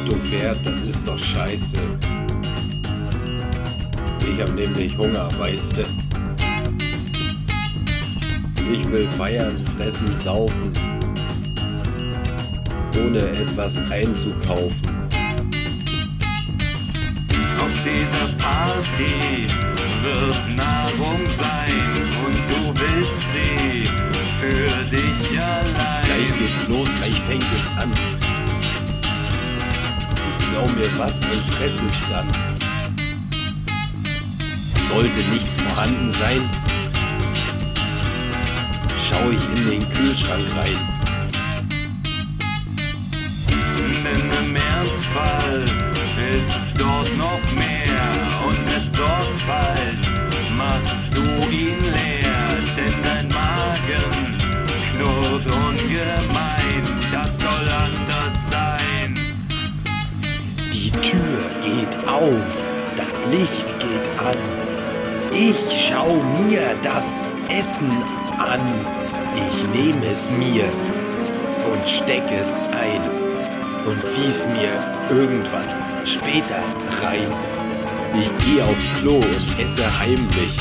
Auto fährt, das ist doch scheiße. Ich hab nämlich Hunger, weißte. Ich will feiern, fressen, saufen, ohne etwas einzukaufen. Auf dieser Party wird Nahrung sein und du willst sie für dich allein. Gleich geht's los, gleich fängt es an. Ich klau mir was und fress es dann. Sollte nichts vorhanden sein, schau ich in den Kühlschrank rein. Denn im Ernstfall ist dort noch mehr und mit Sorgfalt machst du ihn leer, denn dein Magen knurrt ungemein, das soll anders sein. Die Tür geht auf, das Licht geht an. Ich schau mir das Essen an. Ich nehme es mir und steck es ein und zieh's mir irgendwann später rein. Ich geh aufs Klo und esse heimlich.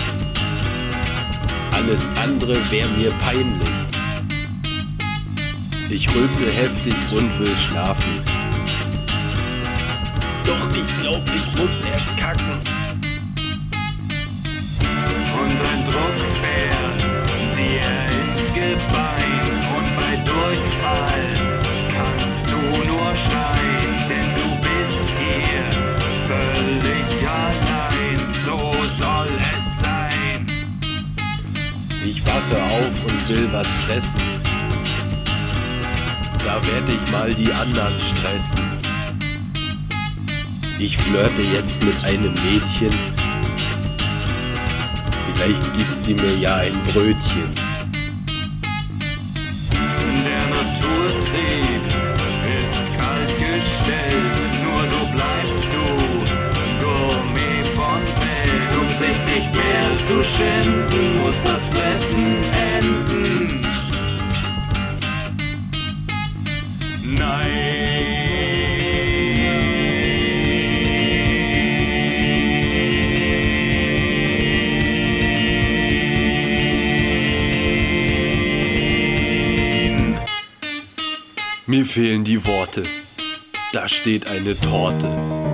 Alles andere wär mir peinlich. Ich rülpse heftig und will schlafen. Doch ich glaub, ich muss erst kacken. Und ein Druck fährt dir ins Gebein und bei Durchfall kannst du nur schreien, denn du bist hier völlig allein, so soll es sein. Ich wache auf und will was fressen. Da werd ich mal die anderen stressen. Ich flirte jetzt mit einem Mädchen. Vielleicht gibt sie mir ja ein Brötchen. Der Naturtrieb ist kalt gestellt, nur so bleibst du Gourmet von Welt. Um sich nicht mehr zu schänden, muss das Fressen enden. Nein. Mir fehlen die Worte. Da steht eine Torte.